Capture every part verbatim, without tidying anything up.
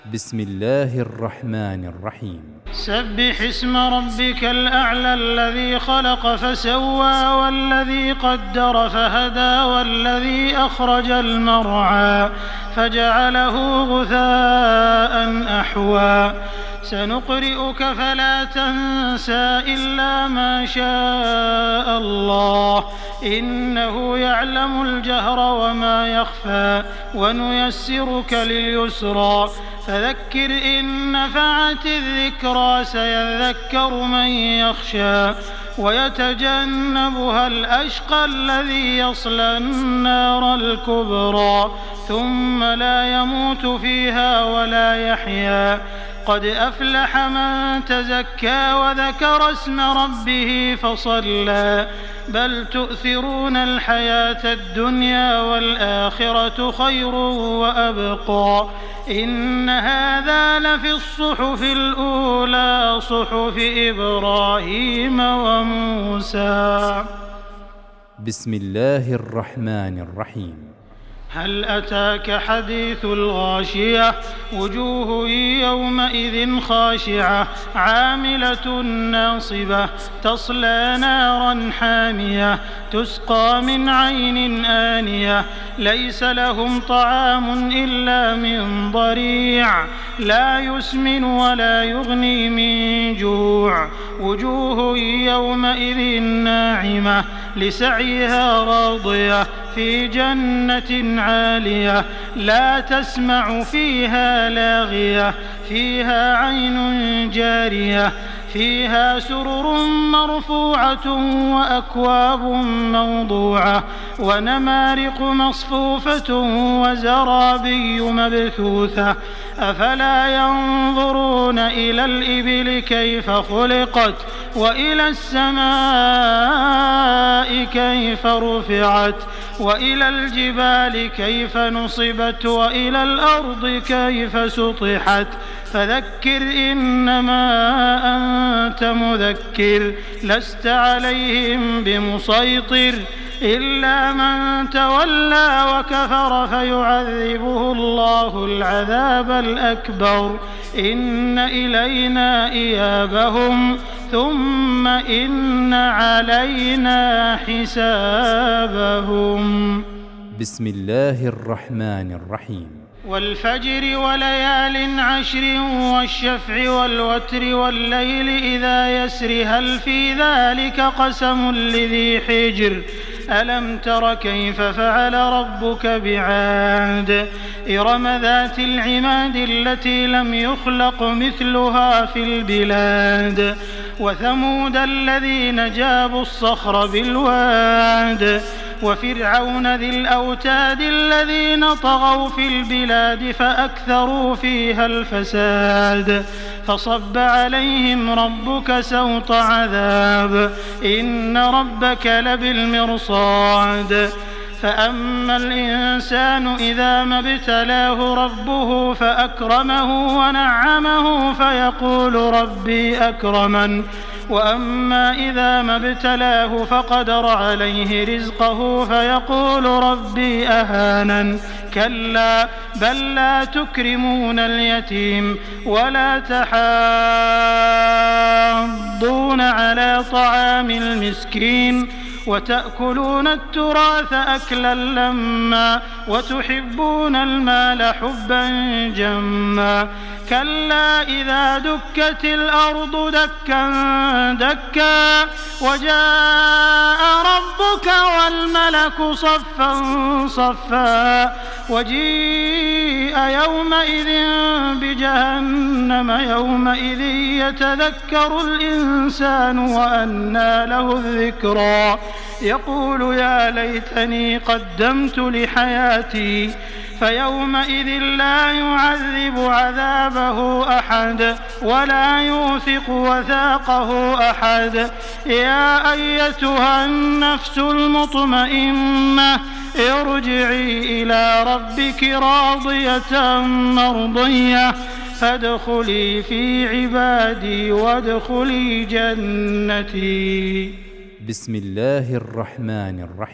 بسم الله الرحمن الرحيم. سبح اسم ربك الأعلى الذي خلق فسوى والذي قدر فهدى والذي أخرج المرعى فجعله غثاء أحوى سنقرئك فلا تنسى إلا ما شاء الله إنه يعلم الجهر وما يخفى ونيسرك لليسرى فذكر إن نفعت الذكرى سيذكر من يخشى ويتجنبها الأشقى الذي يصلى النار الكبرى ثم لا يموت فيها ولا يحيا قد أفلح من تزكى وذكر اسم ربه فصلى بل تؤثرون الحياة الدنيا والآخرة خير وأبقى إن هذا لفي الصحف الأولى صحف إبراهيم وموسى. بسم الله الرحمن الرحيم. هل أتاك حديث الغاشية وجوه يومئذ خاشعة عاملة ناصبة تصلى نارا حامية تسقى من عين آنية ليس لهم طعام إلا من ضريع لا يسمن ولا يغني من جوع وجوه يومئذ ناعمة لسعيها راضية في جنة عالية لا تسمع فيها لاغية فيها عين جارية فيها سرر مرفوعة وأكواب موضوعة ونمارق مصفوفة وزرابي مبثوثة أفلا ينظرون إلى الإبل كيف خلقت وإلى السماء كيف رفعت وإلى الجبال كيف نصبت وإلى الأرض كيف سطحت فذكر إنما أنت مذكر لست عليهم بمسيطر إلا من تولى وكفر فيعذبه الله العذاب الأكبر إن إلينا إيابهم ثم إن علينا حسابهم. بسم الله الرحمن الرحيم. والفجر وليال عشر والشفع والوتر والليل إذا يسر هل في ذلك قسم لذي حجر ألم تر كيف فعل ربك بعاد إرم ذات العماد التي لم يخلق مثلها في البلاد وثمود الذين جابوا الصخر بالواد وفرعون ذي الأوتاد الذين طغوا في البلاد فأكثروا فيها الفساد فصب عليهم ربك سوط عذاب إن ربك لبالمرصاد فأما الإنسان إذا ما ابتلاه ربه فأكرمه ونعمه فيقول ربي أكرمن وأما إذا ما ابتلاه فقدر عليه رزقه فيقول ربي أهانن كلا بل لا تكرمون اليتيم ولا تحاضون على طعام المسكين وتأكلون التراث أكلا لما وتحبون المال حبا جما كلا إذا دكت الأرض دكا دكا وجاء ربك والملك صفا صفا وجيء يومئذ بجهنم يومئذ يتذكر الإنسان وأنى له الذكرى يقول يا ليتني قدمت لحياتي فيومئذ لا يعذب عذابه أحد ولا يوثق وثاقه أحد يا أيتها النفس المطمئنة ارجعي إلى ربك راضية مرضية فادخلي في عبادي وادخلي جنتي. بسم الله الرحمن الرحيم.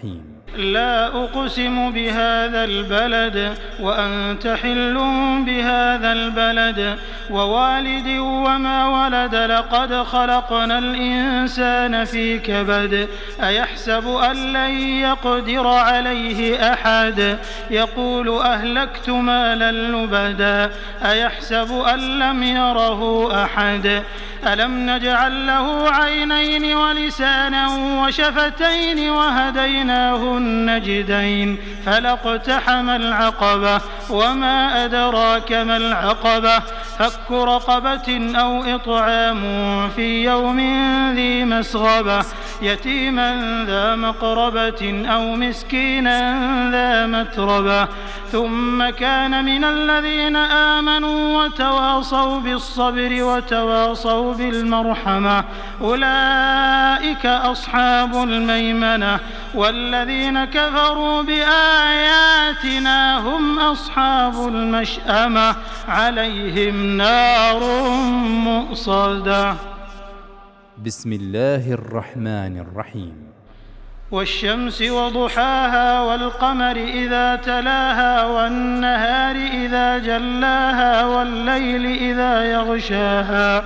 لا أقسم بهذا البلد وأنت حل بهذا البلد ووالد وما ولد لقد خلقنا الإنسان في كبد أيحسب أن لن يقدر عليه أحد يقول أهلكت مالا لبدا أيحسب أن لم يره أحد ألم نجعل له عينين ولسانا وشفتين وهديناه النجدين فلاقتحم العقبة وما أدراك ما العقبة فك رقبة أو إطعام في يوم ذي مسغبة يتيما ذا مقربة أو مسكينا ذا متربة ثم كان من الذين آمنوا وتواصوا بالصبر وتواصوا بالمرحمة أولئك أصحاب الميمنة والذين كفروا بآياتنا هم أصحاب المشأمة عليهم نار مؤصدة. بسم الله الرحمن الرحيم. والشمس وضحاها والقمر إذا تلاها والنهار إذا جلاها والليل إذا يغشاها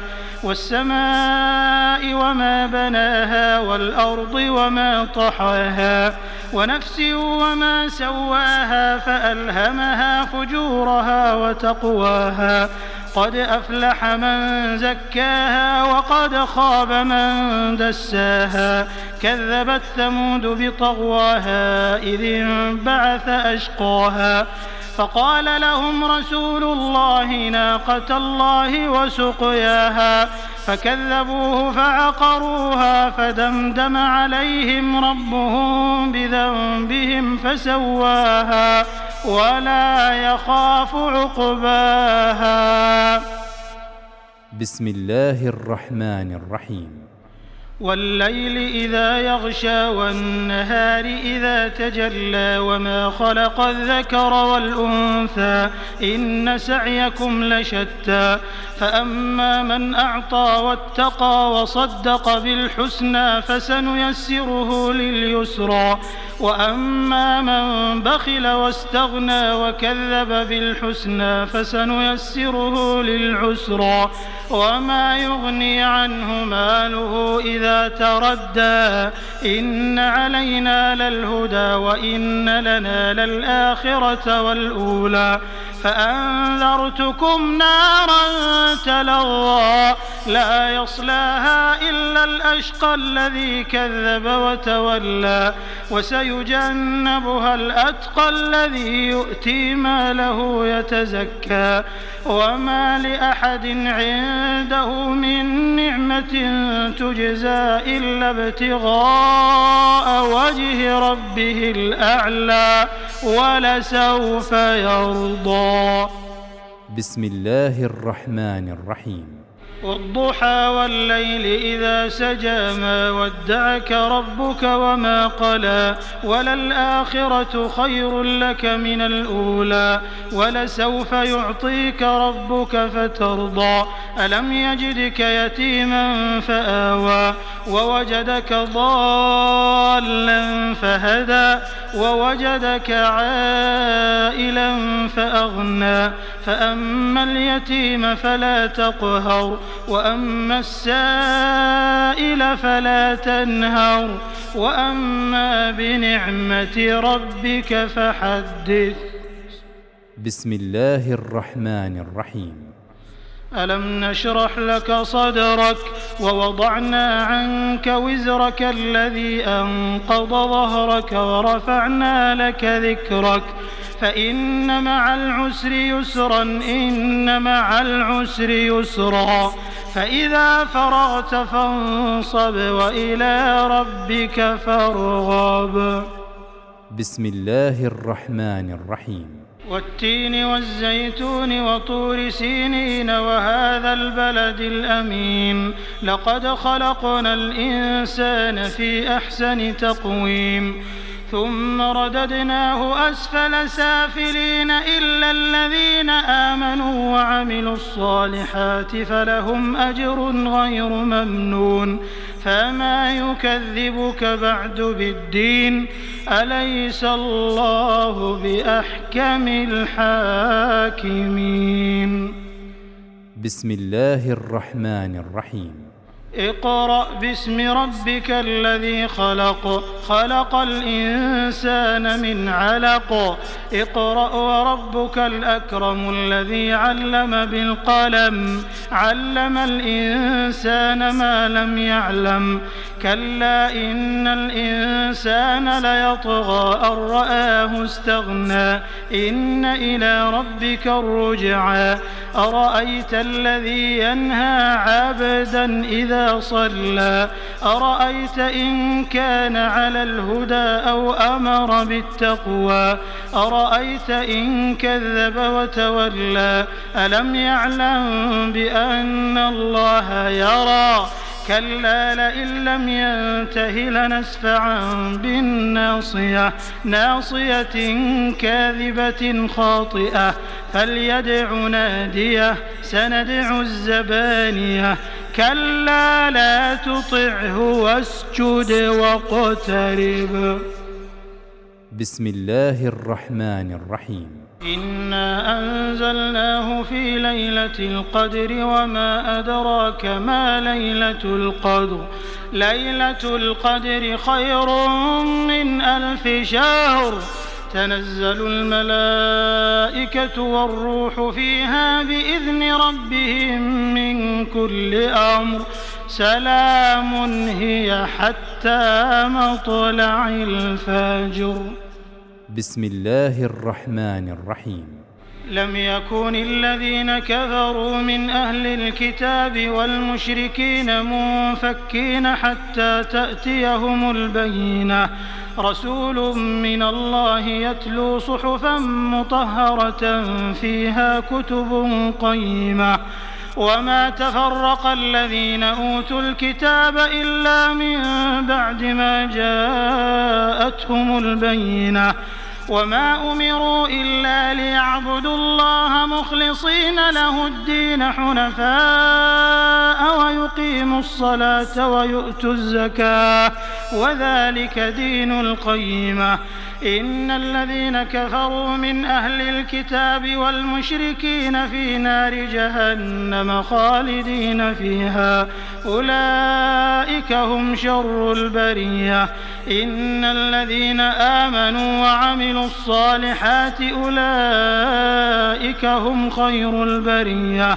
والسماء وما بناها والأرض وما طحاها ونفس وما سواها فألهمها فجورها وتقواها قد أفلح من زكاها وقد خاب من دساها كذبت ثمود بطغواها إذ انبعث أشقاها فقال لهم رسول الله ناقة الله وسقياها فكذبوه فعقروها فدمدم عليهم ربهم بذنبهم فسواها ولا يخاف عقباها. بسم الله الرحمن الرحيم. والليل إذا يغشى والنهار إذا تجلى وما خلق الذكر والأنثى إن سعيكم لشتى فأما من أعطى واتقى وصدق بالحسنى فسنيسره لليسرى وأما من بخل واستغنى وكذب بالحسنى فسنيسره للعسرى وما يغني عنه ماله إذا تردى إن علينا للهدى وإن لنا للآخرة والأولى فأنذرتكم نارا تلظى لا يصلاها إلا الأشقى الذي كذب وتولى وسيجنبها الأتقى الذي يؤتي ماله يتزكى وما لأحد عنده من نعمة تجزى إلا ابتغاء وجه ربه الأعلى ولسوف يرضى. بسم الله الرحمن الرحيم. والضحى والليل إذا سجى ما ودعك ربك وما قلى وللآخرة خير لك من الأولى ولسوف يعطيك ربك فترضى ألم يجدك يتيما فآوى ووجدك ضالا فهدى ووجدك عائلا فأغنى فأما اليتيم فلا تقهر وأما السائل فلا تنهر وأما بنعمة ربك فحدث. بسم الله الرحمن الرحيم. ألم نشرح لك صدرك ووضعنا عنك وزرك الذي أنقض ظهرك ورفعنا لك ذكرك فإن مع العسر يسرا إن مع العسر يسرا فإذا فرغت فانصب وإلى ربك فارغب. بسم الله الرحمن الرحيم. والتين والزيتون وطور سينين وهذا البلد الأمين لقد خلقنا الإنسان في أحسن تقويم ثم رددناه أسفل سافلين إلا الذين آمنوا وعملوا الصالحات فلهم أجر غير ممنون فما يكذبك بعد بالدين أليس الله بأحكم الحاكمين. بسم الله الرحمن الرحيم. اقرأ باسم ربك الذي خلق خلق الإنسان من علق اقرأ وربك الأكرم الذي علم بالقلم علم الإنسان ما لم يعلم كلا إن الإنسان ليطغى أن رآه استغنى إن إلى ربك الرجعى أرأيت الذي ينهى عبدا إذا صلى أرأيت إن كان على الهدى أو أمر بالتقوى أرأيت إن كذب وتولى ألم يعلم بأن الله يرى كلا لئن لم ينته لنسفعا بالناصية ناصية كاذبة خاطئة فليدع ناديه سندع الزبانية كلا لا تطعه واسجد واقترب. بسم الله الرحمن الرحيم. إنا أنزلناه في ليلة القدر وما أدراك ما ليلة القدر ليلة القدر خير من ألف شهر تنزل الملائكة والروح فيها بإذن ربهم من كل أمر سلام هي حتى مطلع الفجر. بسم الله الرحمن الرحيم. لم يكن الذين كفروا من أهل الكتاب والمشركين منفكين حتى تأتيهم البينة رسول من الله يتلو صحفا مطهرة فيها كتب قيمة وما تفرق الذين أوتوا الكتاب إلا من بعد ما جاءتهم البينة وما أمروا إلا ليعبدوا الله مخلصين له الدين حنفاء ويقيموا الصلاة ويؤتوا الزكاة وذلك دين القيمة إن الذين كفروا من أهل الكتاب والمشركين في نار جهنم خالدين فيها أولئك هم شر البرية إن الذين آمنوا وعملوا الصالحات أولئك هم خير البرية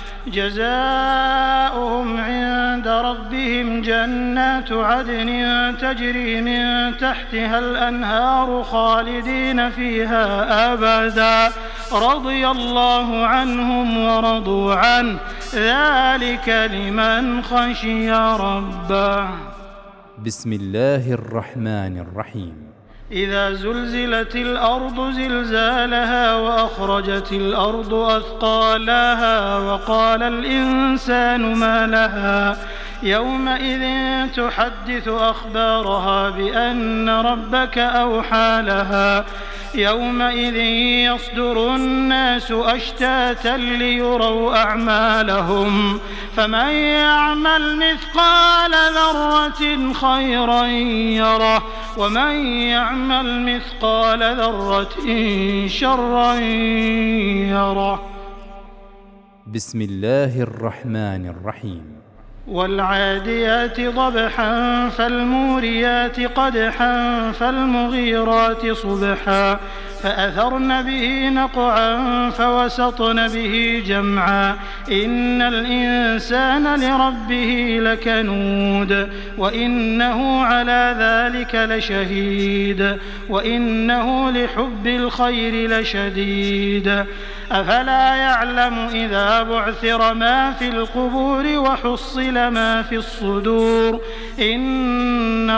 جزاؤهم عند ربهم جنات عدن تجري من تحتها الأنهار خالدين فيها أبدا رضي الله عنهم ورضوا عنه ذلك لمن خشي ربه. بسم الله الرحمن الرحيم. إذا زلزلت الأرض زلزالها وأخرجت الأرض أثقالها وقال الإنسان ما لها يومئذ تحدث أخبارها بأن ربك أوحى لها يومئذ يصدر الناس أشتاتا ليروا أعمالهم فمن يعمل مثقال ذرة خيرا يره ومن يعمل مثقال ذرة شرا يره. بسم الله الرحمن الرحيم. والعاديات ضبحا فالموريات قدحا فالمغيرات صبحا فأثرن به نقعا فوسطن به جمعا إن الإنسان لربه لكنود وإنه على ذلك لشهيد وإنه لحب الخير لشديد أفلا يعلم إذا بعثر ما في القبور وحصل ما في الصدور إن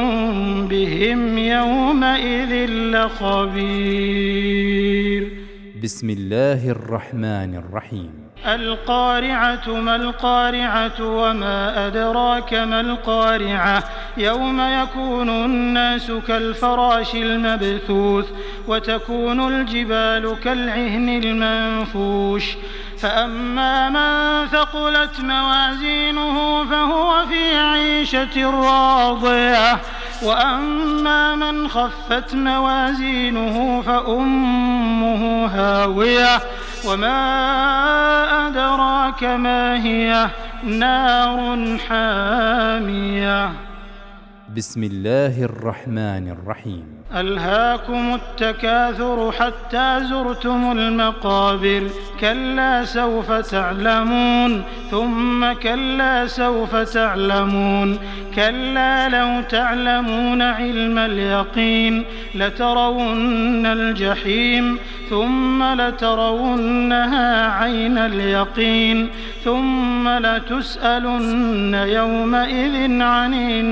ربهم بهم يومئذ لخبير. بسم الله الرحمن الرحيم القارعة ما القارعة وما أدراك ما القارعة يوم يكون الناس كالفراش المبثوث وتكون الجبال كالعهن المنفوش فأما من ثقلت موازينه فهو في عيشة راضية وأما من خفت موازينه فأمه هاوية وما أدراك ما هي نار حامية بسم الله الرحمن الرحيم ألهاكم التكاثر حتى زرتم المقابر كلا سوف تعلمون ثم كلا سوف تعلمون كلا لو تعلمون علم اليقين لترون الجحيم ثم لترونها عين اليقين ثم لتسألن يومئذ عن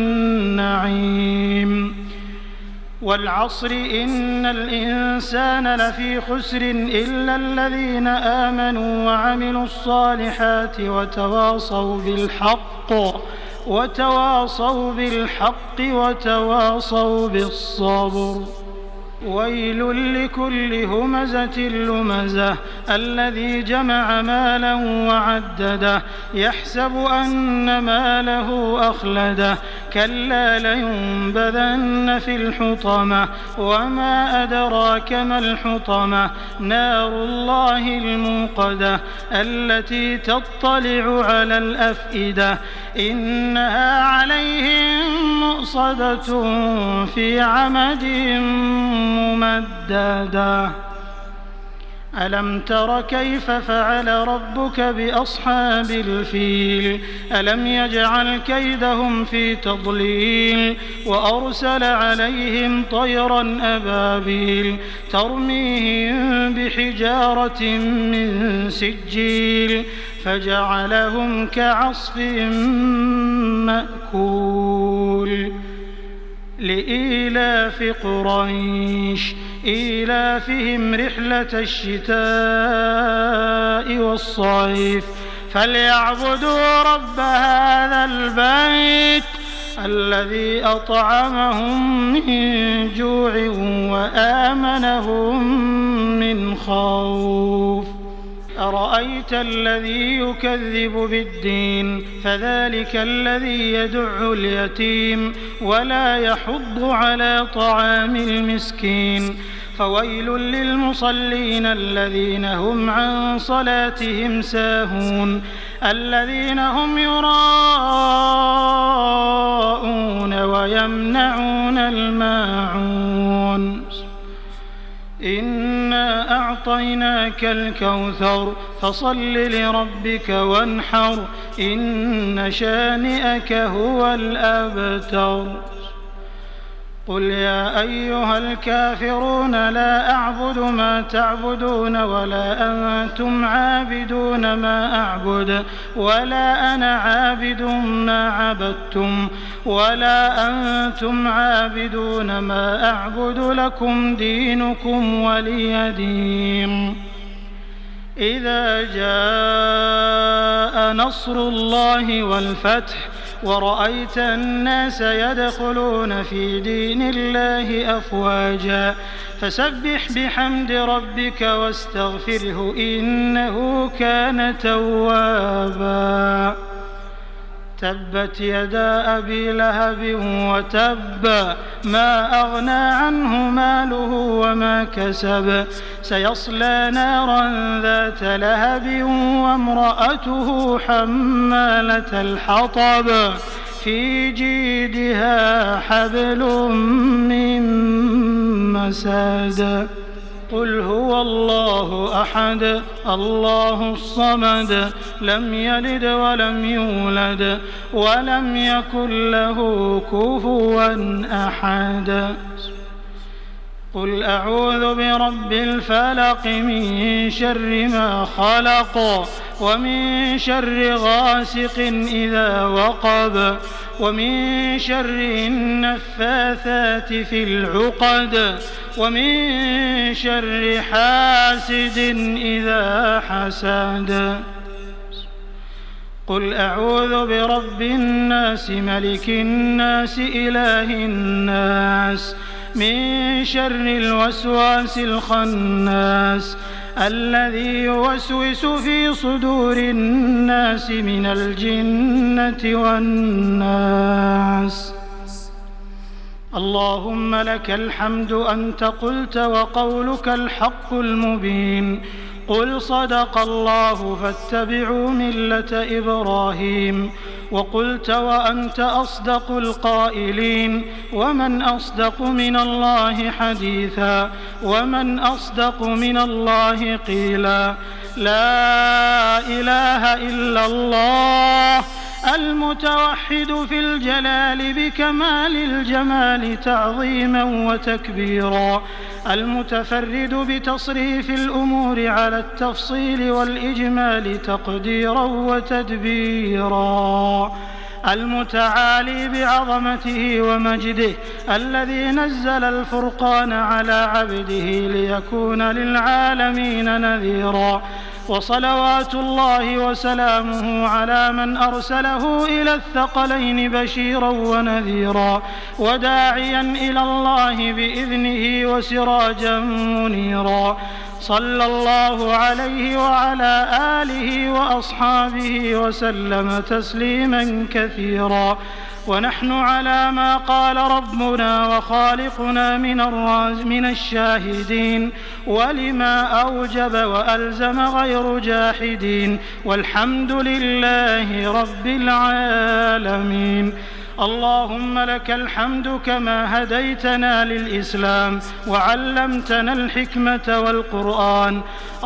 النعيم والعصر إن الإنسان لفي خسر إلا الذين آمنوا وعملوا الصالحات وتواصوا بالحق وتواصوا بالحق وتواصوا بالصبر ويل لكل همزة لمزة الذي جمع مالا وعدده يحسب أن ماله أخلده كلا لينبذن في الحطمة وما أدراك ما الحطمة نار الله الموقدة التي تطلع على الأفئدة إنها عليهم مؤصدة في عمد ممددة ألم تر كيف فعل ربك بأصحاب الفيل ألم يجعل كيدهم في تضليل وأرسل عليهم طيرا أبابيل ترميهم بحجارة من سجيل فجعلهم كعصف مأكول لإيلاف قريش إيلافهم رحلة الشتاء والصيف فليعبدوا رب هذا البيت الذي أطعمهم من جوع وآمنهم من خوف أرأيت الذي يكذب بالدين فذلك الذي يدع اليتيم ولا يحض على طعام المسكين فويل للمصلين الذين هم عن صلاتهم ساهون الذين هم يراءون ويمنعون الماعون إنا أعطيناك الكوثر فصل لربك وانحر إن شانئك هو الأبتر قل يا أيها الكافرون لا أعبد ما تعبدون ولا أنتم عابدون ما أعبد ولا أنا عابد ما عبدتم ولا أنتم عابدون ما أعبد لكم دينكم ولي دين إذا جاء نصر الله والفتح ورأيت الناس يدخلون في دين الله أفواجا فسبح بحمد ربك واستغفره إنه كان توابا تبت يدا أبي لهب وتب ما أغنى عنه ماله وما كسب سيصلى نارا ذات لهب وامرأته حمالة الحطب في جيدها حبل من مسد قل هو الله أحد الله الصمد لم يلد ولم يولد ولم يكن له كفوا أحد قل أعوذ برب الفلق من شر ما خلق ومن شر غاسق إذا وقب ومن شر النفاثات في العقد ومن شر حاسد إذا حسد. قل أعوذ برب الناس ملك الناس إله الناس من شر الوسواس الخناس الذي يوسوس في صدور الناس من الجنة والناس. اللهم لك الحمد أنت قلت وقولك الحق المبين. قل صدق الله فاتبعوا ملة إبراهيم. وقلت وأنت أصدق القائلين. ومن أصدق من الله حديثا ومن أصدق من الله قيلا. لا إله إلا الله المتوحد في الجلال بكمال الجمال تعظيما وتكبيرا، المتفرد بتصريف الأمور على التفصيل والإجمال تقديرا وتدبيرا، المتعالي بعظمته ومجده، الذي نزل الفرقان على عبده ليكون للعالمين نذيرا. وصلوات الله وسلامه على من أرسله إلى الثقلين بشيرا ونذيرا وداعيا إلى الله بإذنه وسراجا منيرا. صلى الله عليه وعلى آله وأصحابه وسلم تسليما كثيرا. ونحن على ما قال ربنا وخالقنا من الراز من الشاهدين، ولما أوجب وألزم غير جاحدين، والحمد لله رب العالمين. اللهم لك الحمد كما هديتنا للإسلام وعلمتنا الحكمة والقرآن.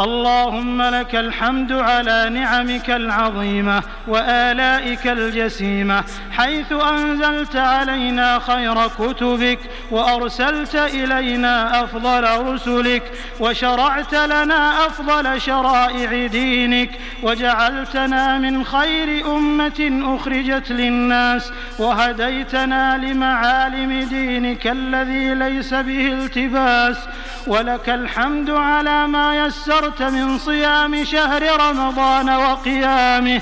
اللهم لك الحمد على نعمك العظيمة وآلائك الجسيمة، حيث أنزلت علينا خير كتبك وأرسلت إلينا أفضل رسلك وشرعت لنا أفضل شرائع دينك وجعلتنا من خير أمة أخرجت للناس وهديتنا لمعالم دينك الذي ليس به التباس. ولك الحمد على ما يسرت من صيام شهر رمضان وقيامه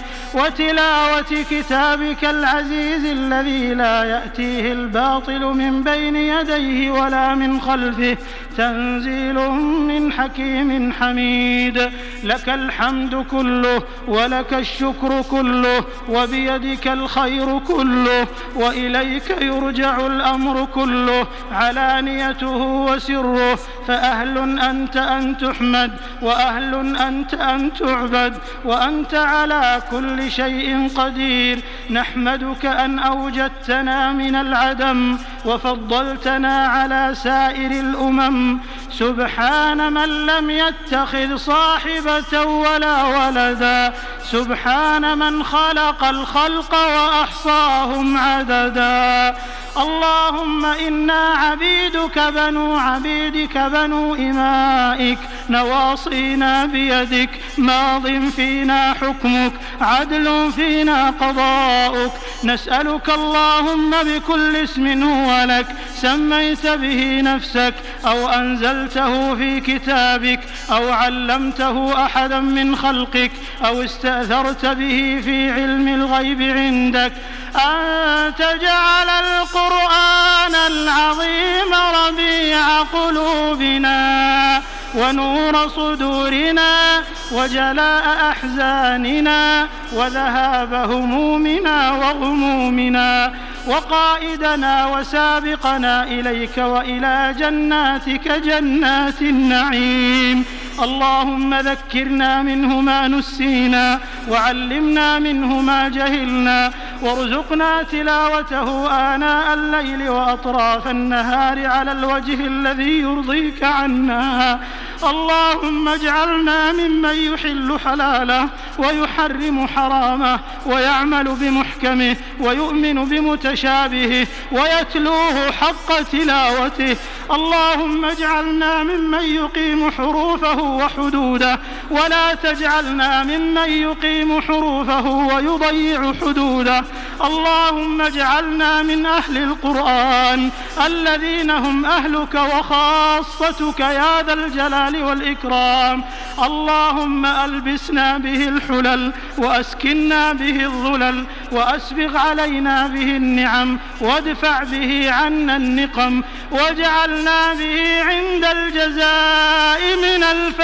وتلاوة كتابك العزيز الذي لا يأتيه الباطل من بين يديه ولا من خلفه، تنزيل من حكيم حميد. لك الحمد كله ولك الشكر كله وبيدك الخير كله وإليك يرجع الأمر كله علانيته وسره، فأهل أنت أن تحمد وأهل أنت أن تعبد وأنت على كل شيء قدير. نحمدك أن أوجدتنا من العدم وفضلتنا على سائر الأمم. سبحان من لم يتخذ صاحبة ولا ولدا، سبحان من خلق الخلق وأحصاهم عددا. اللهم إنا عبيدك بنو عبيدك بنو إمائك، نواصينا بيدك، ماض فينا حكمك، عدل فينا قضاؤك. نسألك اللهم بكل اسم هو لك سميت به نفسك أو أنزلته في كتابك أو علمته أحدا من خلقك أو استأثرت به في علم الغيب عندك، أن تجعل القرآن العظيم ربيع قلوبنا ونور صدورنا وجلاء أحزاننا وذهاب همومنا وغمومنا، وقائدنا وسابقنا إليك وإلى جناتك جنات النعيم. اللهم ذكرنا منه ما نسينا وعلمنا منه ما جهلنا وارزقنا تلاوته آناء الليل وأطراف النهار على الوجه الذي يرضيك عنا. اللهم اجعلنا ممن يحل حلاله ويحرم حرامه ويعمل بمحكمه ويؤمن بمتشابهه ويتلوه حق تلاوته. اللهم اجعلنا ممن يقيم حروفه وحدوده ولا تجعلنا ممن يقيم حروفه ويضيع حدوده. اللهم اجعلنا من أهل القرآن الذين هم أهلك وخاصتك يا ذا الجلال والإكرام. اللهم ألبسنا به الحلل وأسكنا به الظلل وأسبغ علينا به النعم وادفع به عنا النقم واجعلنا به عند الجزاء من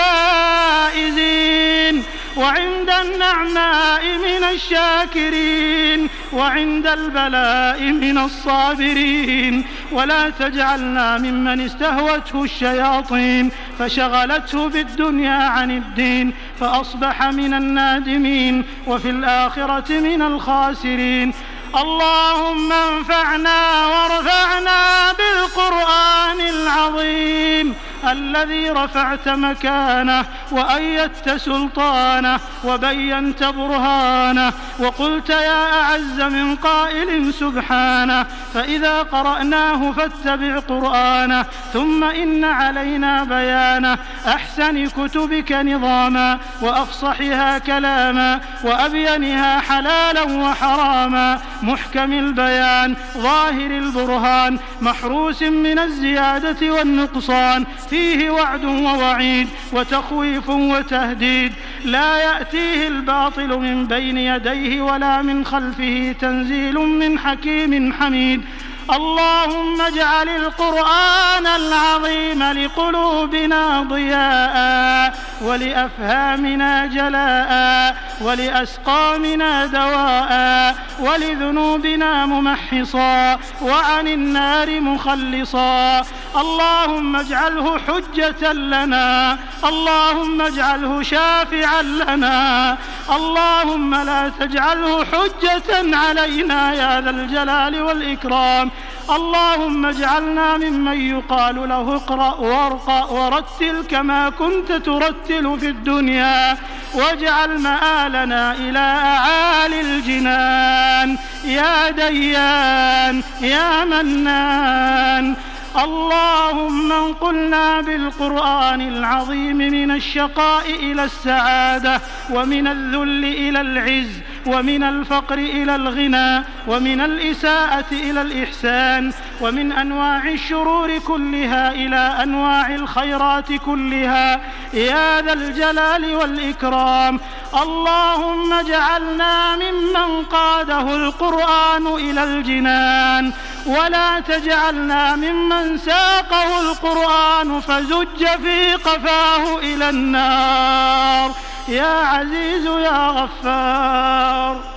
الفائزين وعند النعماء من الشاكرين وعند البلاء من الصابرين. ولا تجعلنا ممن استهوته الشياطين فشغلته بالدنيا عن الدين فأصبح من النادمين وفي الآخرة من الخاسرين. اللهم انفعنا وارفعنا بالقرآن العظيم الذي رفعت مكانه وأيدت سلطانه وبينت برهانه وقلت يا أعز من قائل سبحانه فإذا قرأناه فاتبع قرآنه ثم إن علينا بيانه أحسن كتبك نظاما وأفصحها كلاما وأبينها حلالا وحراما محكم البيان ظاهر البرهان محروس من الزيادة والنقصان فيه وعد ووعيد وتخويف وتهديد لا يأتيه الباطل من بين يديه ولا من خلفه تنزيل من حكيم حميد. اللهم اجعل القرآن العظيم لقلوبنا ضياء ولأفهامنا جلاء ولأسقامنا دواء ولذنوبنا ممحصا وعن النار مخلصا. اللهم اجعله حجة لنا اللهم اجعله شافعا لنا اللهم لا تجعله حجة علينا يا ذا الجلال والإكرام. اللهم اجعلنا ممن يقال له اقرأ وارقى ورتل كما كنت ترتل في الدنيا واجعل مآلنا إلى أعالي الجنان يا ديان يا منان. اللهم انقلنا بالقرآن العظيم من الشقاء إلى السعادة ومن الذل إلى العز ومن الفقر إلى الغنى ومن الإساءة إلى الإحسان ومن أنواع الشرور كلها إلى أنواع الخيرات كلها يا ذا الجلال والإكرام. اللهم اجعلنا ممن قاده القرآن إلى الجنان ولا تجعلنا ممن ساقه القرآن فزج في قفاه إلى النار يا عزيز يا غفار.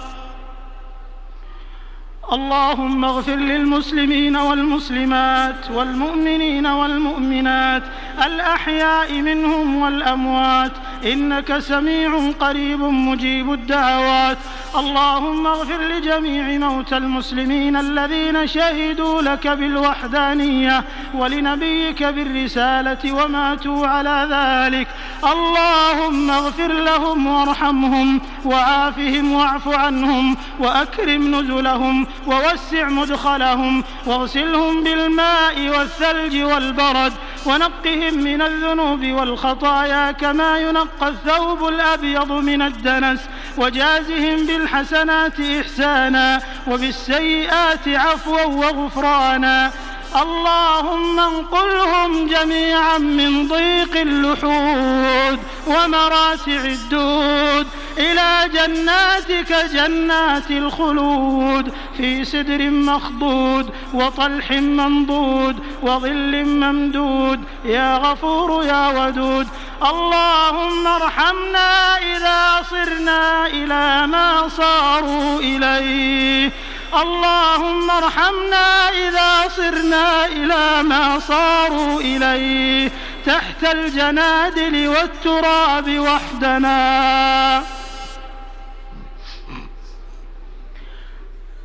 اللهم اغفر للمسلمين والمسلمات والمؤمنين والمؤمنات الأحياء منهم والأموات إنك سميع قريب مجيب الدعوات. اللهم اغفر لجميع موتى المسلمين الذين شهدوا لك بالوحدانية ولنبيك بالرسالة وماتوا على ذلك. اللهم اغفر لهم وارحمهم وعافهم واعف عنهم وأكرم نزلهم ووسع مدخلهم واغسلهم بالماء والثلج والبرد ونقهم من الذنوب والخطايا كما ينقى الثوب الأبيض من الدنس وجازهم بالحسنات إحسانا وبالسيئات عفوا وغفرانا. اللهم انقلهم جميعا من ضيق اللحود ومراتع الدود إلى جناتك جنات الخلود في سدر مخضود وطلح منضود وظل ممدود يا غفور يا ودود. اللهم ارحمنا إذا صرنا إلى ما صاروا إليه. اللهم ارحمنا إذا صرنا إلى ما صاروا إليه تحت الجنادل والتراب وحدنا.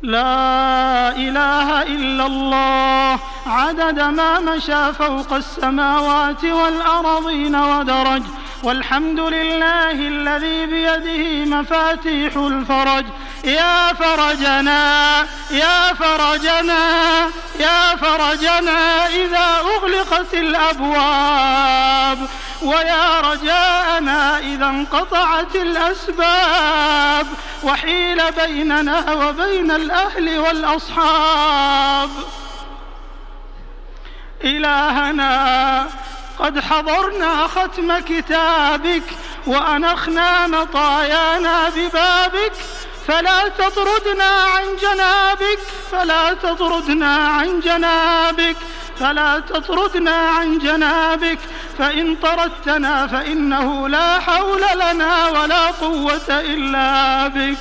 لا إله إلا الله عدد ما مشى فوق السماوات والأرضين ودرج. والحمد لله الذي بيده مفاتيح الفرج. يا فرجنا يا فرجنا يا فرجنا إذا أغلقت الأبواب، ويا رجاءنا إذا انقطعت الأسباب، وحيل بيننا وبين الأهل والأصحاب. إلهنا قد حضرنا ختم كتابك وأنخنا مطايانا ببابك، فلا تطردنا عن جنابك فلا تطردنا عن جنابك فلا تطردنا عن جنابك فإن طردتنا فإنه لا حول لنا ولا قوة إلا بك.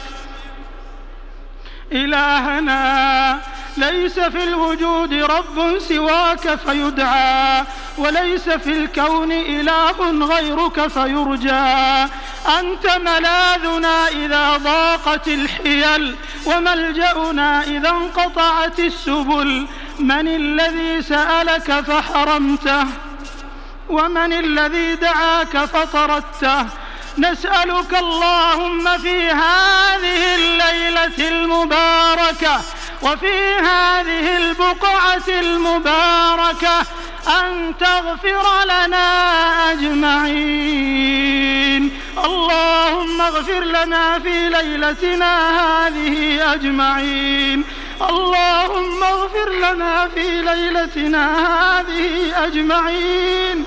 إلهنا ليس في الوجود رب سواك فيدعى، وليس في الكون إله غيرك فيرجى. أنت ملاذنا إذا ضاقت الحيل، وملجأنا إذا انقطعت السبل. من الذي سألك فحرمته؟ ومن الذي دعاك فطردته؟ نسألك اللهم في هذه الليلة المباركة وفي هذه البقعة المباركة أن تغفر لنا أجمعين. اللهم اغفر لنا في ليلتنا هذه أجمعين. اللهم اغفر لنا في ليلتنا هذه أجمعين.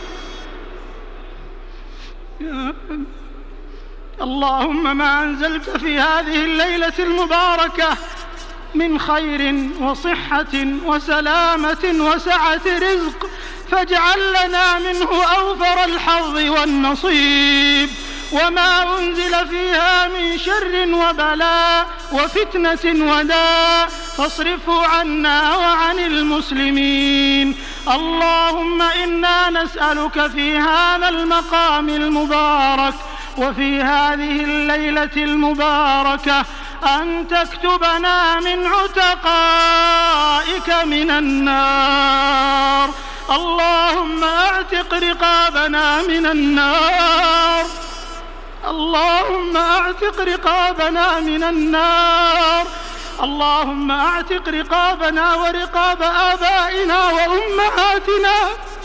اللهم ما أنزلت في هذه الليلة المباركة من خير وصحة وسلامة وسعة رزق فاجعل لنا منه أوفر الحظ والنصيب، وما أنزل فيها من شر وبلاء وفتنة وداء فاصرفه عنا وعن المسلمين. اللهم إنا نسألك في هذا المقام المبارك وفي هذه الليلة المباركة أن تكتبنا من عتقائك من النار. اللهم اعتق رقابنا من النار. اللهم اعتق رقابنا من النار. اللهم اعتق رقابنا ورقاب آبائنا وأمهاتنا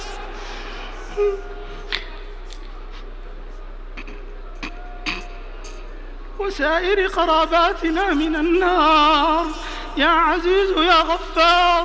وسائر قراباتنا من النار يا عزيز يا غفار.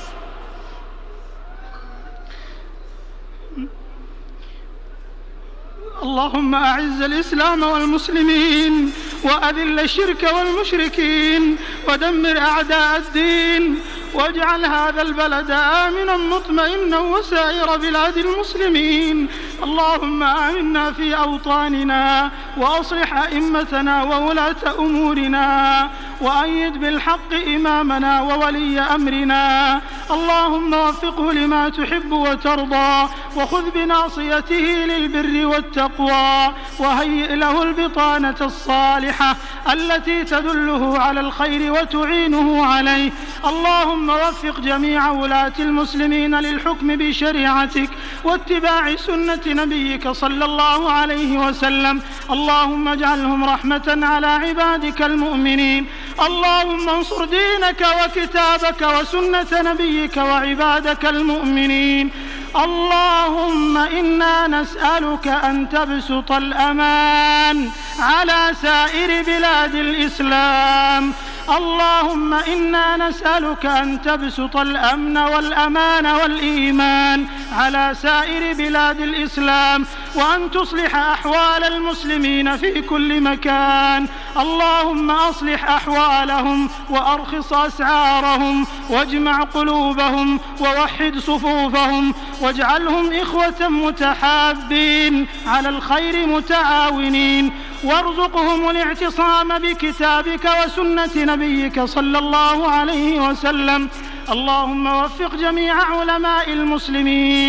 اللهم أعز الإسلام والمسلمين وأذل الشرك والمشركين ودمر أعداء الدين، واجعل هذا البلد آمنا مطمئنا وسائر بلاد المسلمين. اللهم آمنا في أوطاننا وأصلح أئمتنا وولاة أمورنا، وأيد بالحق إمامنا وولي أمرنا. اللهم وفقه لما تحب وترضى، وخذ بناصيته للبر والتقوى، وهيئ له البطانة الصالحة التي تدله على الخير وتعينه عليه. اللهم وفق جميع ولاة المسلمين للحكم بشريعتك واتباع سنة نبيك صلى الله عليه وسلم. اللهم اجعلهم رحمة على عبادك المؤمنين. اللهم انصر دينك وكتابك وسنة نبيك وعبادك المؤمنين. اللهم إنا نسألك أن تبسط الأمان على سائر بلاد الإسلام. اللهم إنا نسألك أن تبسط الأمن والأمان والإيمان على سائر بلاد الإسلام، وأن تصلح أحوال المسلمين في كل مكان. اللهم أصلح أحوالهم وأرخص أسعارهم واجمع قلوبهم ووحد صفوفهم، واجعلهم إخوة متحابين على الخير متعاونين، وارزقهم الاعتصام بكتابك وسنة نبيك صلى الله عليه وسلم. اللهم وفق جميع علماء المسلمين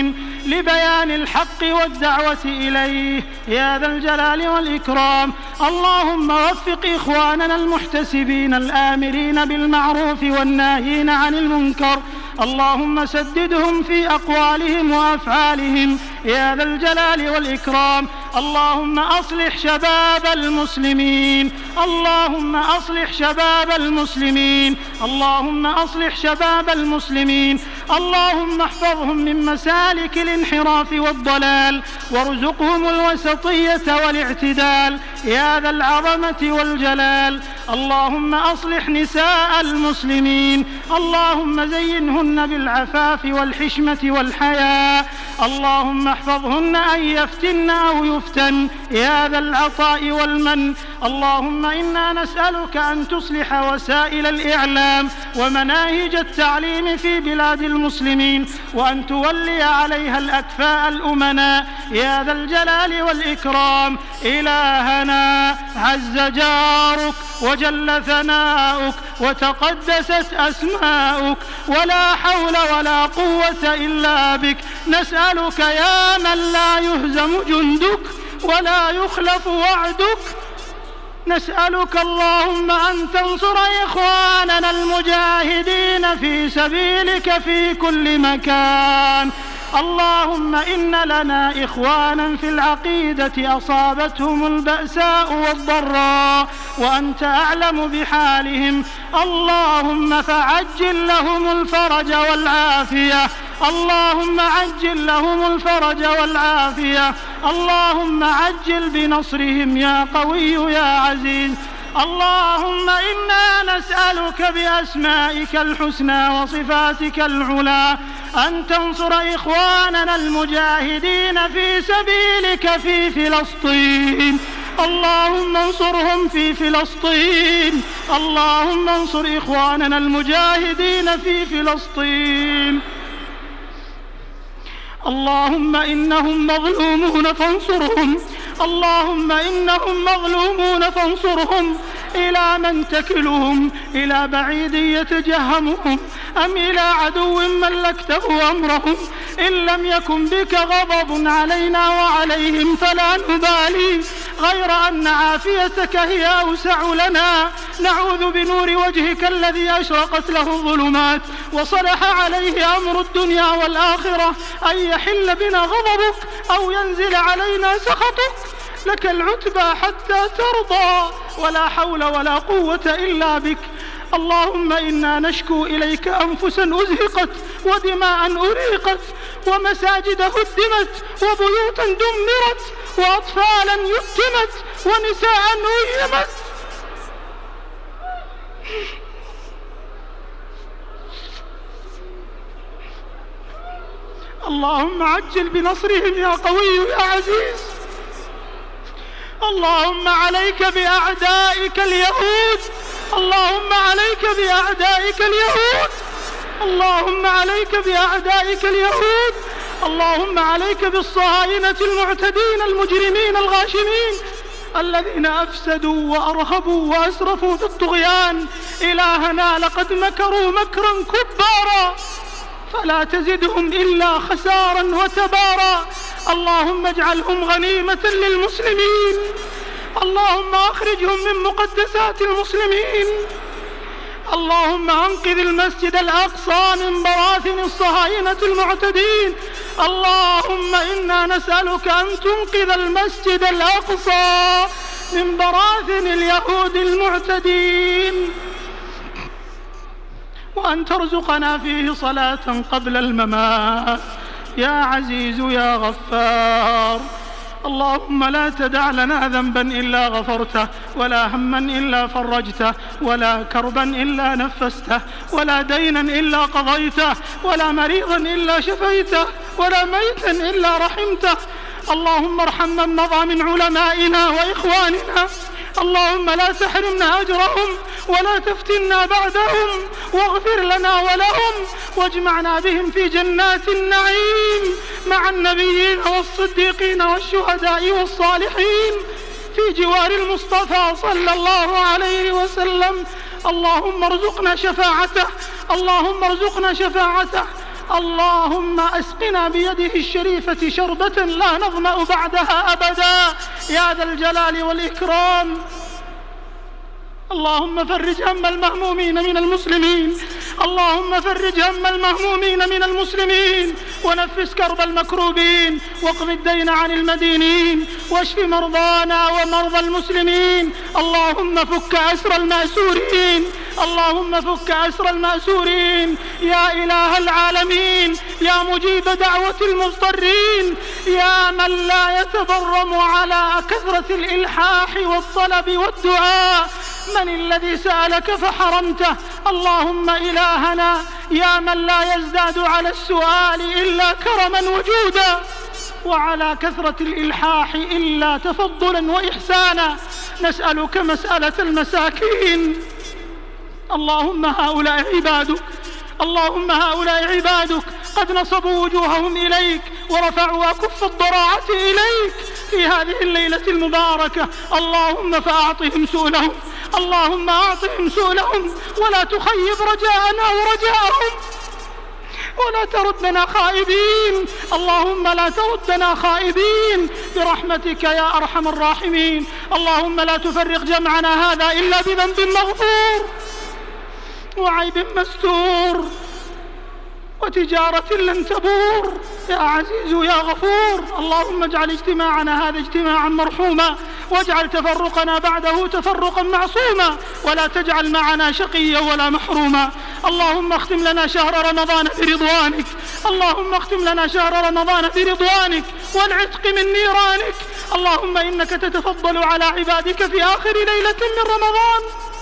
لبيان الحق والدعوة إليه يا ذا الجلال والإكرام. اللهم وفق إخواننا المحتسبين الآمرين بالمعروف والناهين عن المنكر، اللهم سددهم في أقوالهم وأفعالهم يا ذا الجلال والإكرام. اللهم أصلح شباب المسلمين، اللهم أصلح شباب المسلمين، اللهم أصلح شباب المسلمين. اللهم احفظهم من مسالك الانحراف والضلال، وارزقهم الوسطية والاعتدال يا ذا العظمة والجلال. اللهم أصلح نساء المسلمين، اللهم زينهن بالعفاف والحشمة والحياء. اللهم احفظهن أن يفتن أو يفتن يا ذا العطاء والمن. اللهم إنا نسألك أن تصلح وسائل الإعلام ومناهج التعليم في بلاد المسلمين، وأن تولي عليها الأكفاء الأمناء يا ذا الجلال والإكرام. إلهنا عز جارك وجل ثناؤك وتقدست أسماؤك، ولا حول ولا قوة إلا بك، نسألك يا من لا يهزم جندك ولا يخلف وعدك، نسألك اللهم أن تنصر إخواننا المجاهدين في سبيلك في كل مكان. اللهم إن لنا إخوانا في العقيدة أصابتهم البأساء والضراء وأنت أعلم بحالهم، اللهم فعجل لهم الفرج والعافية، اللهم عجل لهم الفرج والعافية، اللهم عجل بنصرهم يا قوي يا عزيز. اللهم إنا نسألك بأسمائك الحسنى وصفاتك العلى أن تنصر إخواننا المجاهدين في سبيلك في فلسطين، اللهم انصرهم في فلسطين، اللهم انصر إخواننا المجاهدين في فلسطين. اللهم إنهم مظلومون فانصرهم، اللهم إنهم مظلومون فانصرهم. إلى من تكلهم؟ إلى بعيد يتجهمهم أم إلى عدو ملكته أمرهم؟ إن لم يكن بك غضب علينا وعليهم فلا نبالي، غير أن عافيتك هي أوسع لنا. نعوذ بنور وجهك الذي أشرقت له الظلمات وصلح عليه أمر الدنيا والآخرة أن يحل بنا غضبك أو ينزل علينا سخطك. لك العتبى حتى ترضى، ولا حول ولا قوة إلا بك. اللهم إنا نشكو إليك أنفسا أزهقت ودماء أريقت ومساجد هدمت وبيوتا دمرت وأطفالا يتمت ونساء أيمت. اللهم عجل بنصرهم يا قوي يا عزيز. اللهم عليك بأعدائك اليهود، اللهم عليك بأعدائك اليهود، اللهم عليك بأعدائك اليهود، اللهم عليك بالصهاينة المعتدين المجرمين الغاشمين الذين أفسدوا وأرهبوا وأسرفوا في الطغيان. إلهنا لقد مكروا مكرا كبارا فلا تزدهم إلا خسارا وتبارا. اللهم اجعلهم غنيمة للمسلمين، اللهم أخرجهم من مقدسات المسلمين. اللهم أنقذ المسجد الأقصى من براثن الصهاينة المعتدين. اللهم إنا نسألك أن تنقذ المسجد الأقصى من براثن اليهود المعتدين، وأن ترزقنا فيه صلاة قبل الممات يا عزيز يا غفار. اللهم لا تدع لنا ذنبا إلا غفرته، ولا هما إلا فرجته، ولا كربا إلا نفسته، ولا دينا إلا قضيته، ولا مريضا إلا شفيته، ولا ميتا إلا رحمته. اللهم ارحم من مضى من علمائنا وإخواننا، اللهم لا تحرمنا أجرهم ولا تفتنا بعدهم، واغفر لنا ولهم واجمعنا بهم في جنات النعيم مع النبيين والصديقين والشهداء والصالحين في جوار المصطفى صلى الله عليه وسلم. اللهم ارزقنا شفاعته، اللهم ارزقنا شفاعته، اللهم أسقنا بيده الشريفة شربة لا نظمأ بعدها أبدا يا ذا الجلال والإكرام. اللهم فرج هم المهمومين من المسلمين، اللهم فرج هم المهمومين من المسلمين، ونفس كرب المكروبين، واقض الدين عن المدينين، واشف مرضانا ومرضى المسلمين. اللهم فك أسر المأسورين، اللهم فك أسر المأسورين يا إله العالمين، يا مجيب دعوة المضطرين، يا من لا يتضرم على كثرة الإلحاح والطلب والدعاء. من الذي سألك فحرمته؟ اللهم إلهنا يا من لا يزداد على السؤال إلا كرما وجودا، وعلى كثرة الإلحاح إلا تفضلا وإحسانا، نسألك مسألة المساكين. اللهم هؤلاء عبادك، اللهم هؤلاء عبادك قد نصبوا وجوههم إليك ورفعوا أكف الضراعة إليك في هذه الليلة المباركة. اللهم فأعطهم سؤلهم، اللهم أعطهم سؤلهم، ولا تخيب رجاءنا ورجاءهم، ولا تردنا خائبين. اللهم لا تردنا خائبين برحمتك يا أرحم الراحمين. اللهم لا تفرق جمعنا هذا إلا بذنب مغفور وعيب مستور وتجارة لن تبور يا عزيز يا غفور. اللهم اجعل اجتماعنا هذا اجتماعا مرحوما، واجعل تفرقنا بعده تفرقا معصوما، ولا تجعل معنا شقيا ولا محروما. اللهم اختم لنا شهر رمضان برضوانك، اللهم اختم لنا شهر رمضان برضوانك والعتق من نيرانك. اللهم إنك تتفضل على عبادك في آخر ليلة من رمضان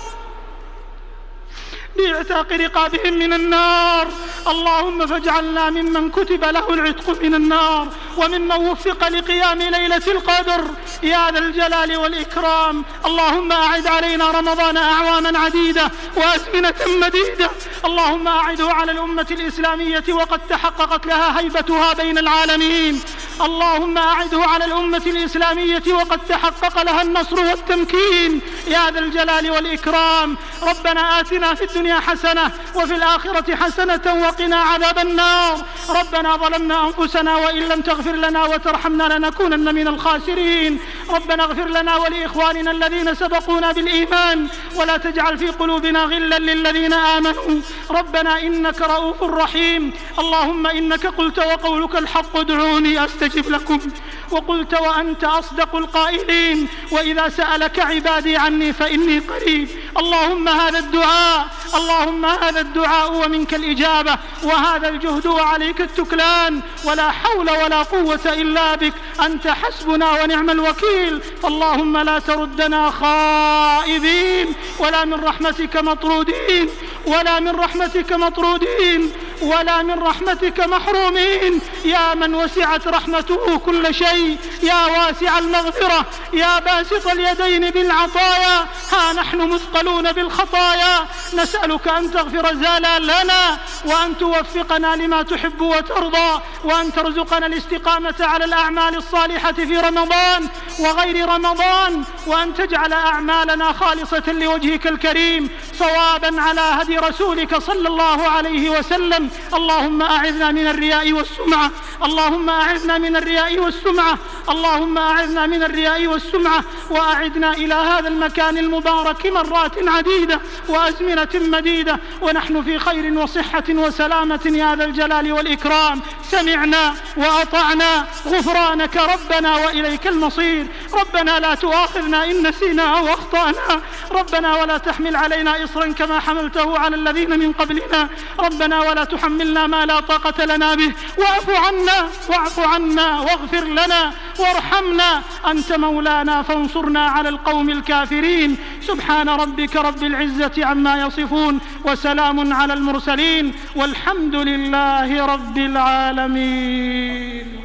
باعتاق رقابهم من النار. اللهم فاجعلنا ممن كتب له العتق من النار، وممن وفق لقيام ليلة القدر يا ذا الجلال والإكرام. اللهم أعد علينا رمضان أعواما عديدة وأزمنة مديدة. اللهم أعده على الأمة الإسلامية وقد تحققت لها هيبتها بين العالمين. اللهم أعده على الأمة الإسلامية وقد تحقق لها النصر والتمكين يا ذا الجلال والإكرام. ربنا آتنا في الدنيا حسنة وفي الآخرة حسنة وقنا عذاب النار. ربنا ظلمنا أنفسنا وإن لم تغفر لنا وترحمنا لنكونن من الخاسرين. ربنا اغفر لنا ولإخواننا الذين سبقونا بالإيمان، ولا تجعل في قلوبنا غلا للذين آمنوا. ربنا إنك رؤوف رحيم. اللهم إنك قلت وقولك الحق ادعوني أستجب لكم، وقلت وأنت أصدق القائلين وإذا سألك عبادي عني فإني قريب. اللهم هذا الدعاء، اللهم هذا الدعاء ومنك الإجابة، وهذا الجهد وعليك التكلان، ولا حول ولا قوة إلا بك، أنت حسبنا ونعم الوكيل. اللهم لا تردنا خائبين ولا من رحمتك مطرودين، ولا من رحمتك مطرودين، ولا من رحمتك محرومين. يا من وسعت رحمته كل شيء، يا واسع المغفرة، يا باسط اليدين بالعطايا، ها نحن مثقلون بالخطايا، نسألك أن تغفر زلالنا، وأن توفقنا لما تحب وترضى، وأن ترزقنا الاستقامة على الأعمال الصالحة في رمضان وغير رمضان، وأن تجعل أعمالنا خالصة لوجهك الكريم صوابا على هدي رسولك صلى الله عليه وسلم. اللهم أعذنا من الرياء والسمعة، اللهم أعذنا من الرياء والسمعة، اللهم أعذنا من الرياء والسمعة، وأعدنا إلى هذا المكان المبارك مرات عديدة وأزمنة مديدة ونحن في خير وصحة وسلامة يا ذا الجلال والإكرام. سمعنا وأطعنا، غفرانك ربنا وإليك المصير. ربنا لا تؤاخذنا إن نسينا أو أخطأنا، ربنا ولا تحمل علينا إصرا كما حملته على الذين من قبلنا، ربنا ولا تحملنا ما لا طاقة لنا به، واعف عنا واعف عنا واغفر لنا وارحمنا، أنت مولانا فانصرنا على القوم الكافرين. سبحان ربك رب العزة عما يصفون، وسلام على المرسلين، والحمد لله رب العالمين.